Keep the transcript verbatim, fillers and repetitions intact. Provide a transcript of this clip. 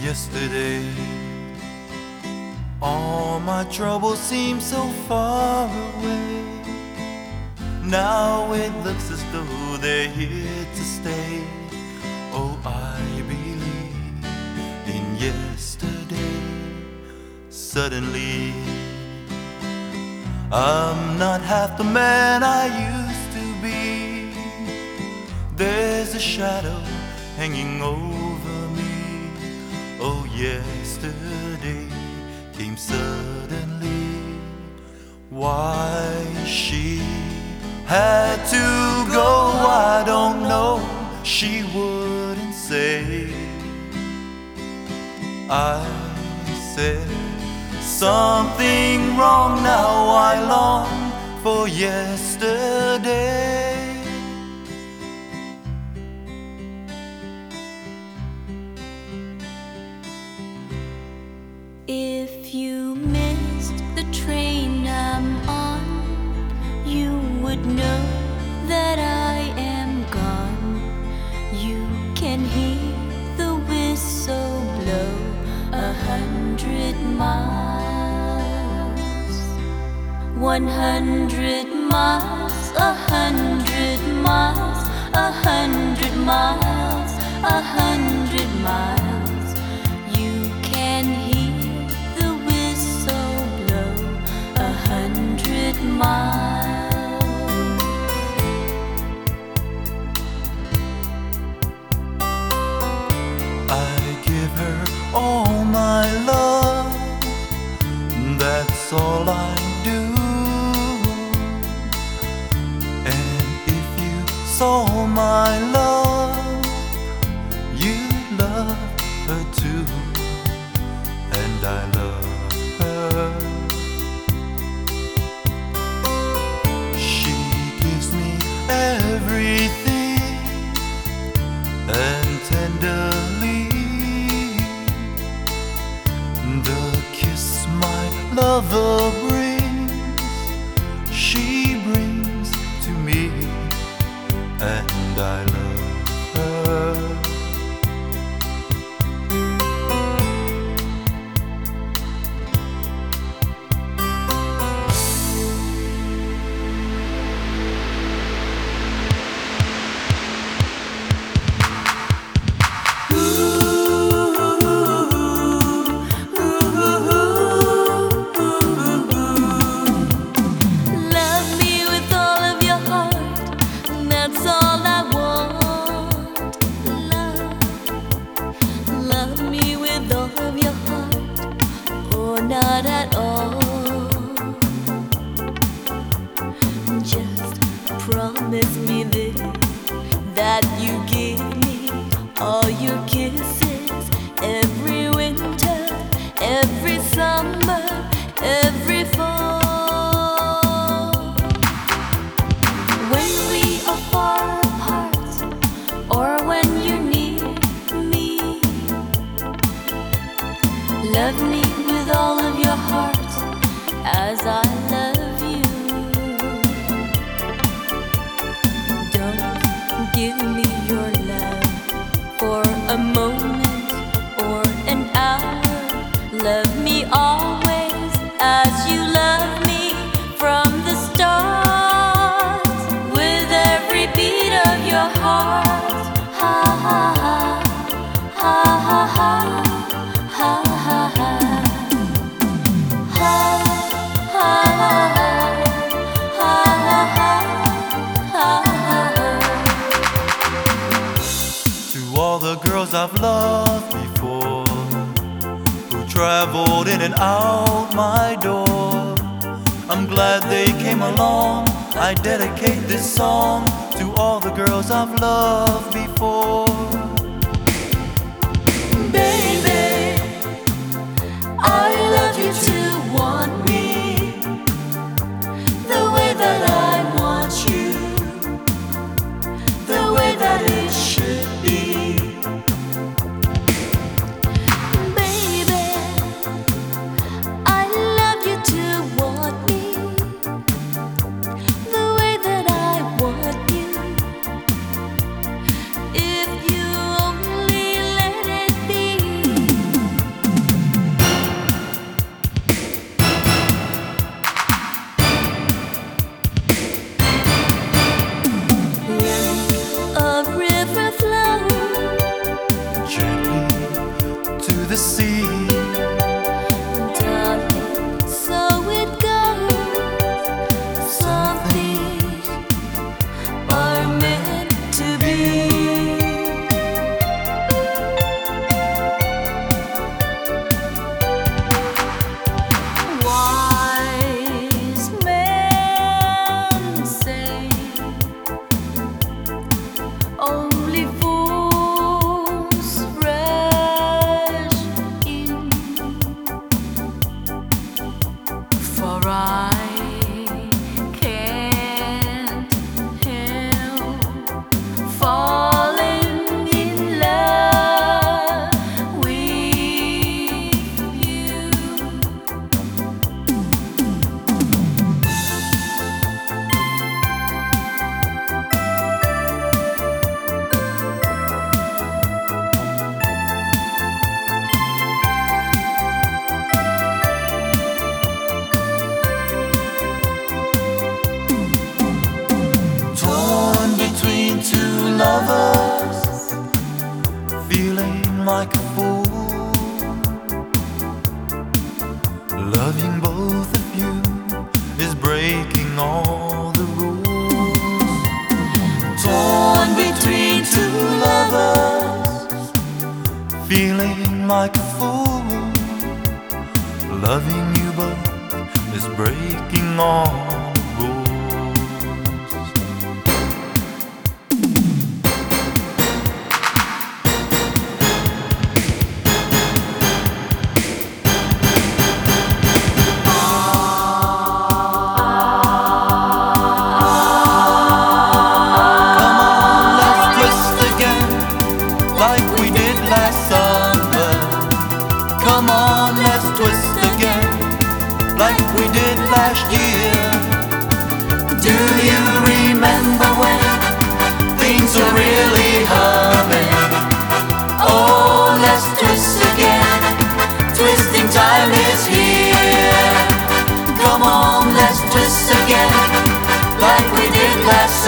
Yesterday, all my troubles seem so far away. Now it looks as though they're here to stay. Oh, I believe in yesterday. Suddenly, I'm not half the man I used to be. There's a shadow hanging over me. Oh, yesterday came suddenly. Why she had to go, I don't know. She wouldn't say. I said something wrong, now I long for yesterday. If you missed the train I'm on, you would know that I am gone. You can hear the whistle blow a hundred miles. One hundred miles, a hundred miles, a hundred miles, a hundred miles. You can hear the whistle blow a hundred miles. I give her all my love, that's all I do. And if you saw my love, you'd love her too. And I love her. She gives me everything, and tenderly the kiss my lover brings, she brings to me, and I love her. Love me with all of your heart, that's all I want. Love, love me with all of your heart, or not at all. Just promise me this, that you give me all your kisses every winter, every summer, every fall. When we are far apart, or when you're near me, love me with all of your heart as I love you. Don't give me your love for a moment or an hour. Love me always as you love me from the start. With every beat of your heart, ha ha ha, ha ha ha, ha ha ha, ha ha ha, ha ha ha, ha ha. To all the girls I've loved before, who traveled in and out my door, I'm glad they came along. I dedicate this song to all the girls I've loved before. Baby, I love you to want me the way that I want you, the way that it should be. Baby, I love you to want me the way that I want you. If you feeling like a fool. Loving you both is breaking all rules. Come on, let's twist again, like we did last year. Do you remember when things are really humming? Oh, let's twist again, twisting time is here. Come on, let's twist again, like we did last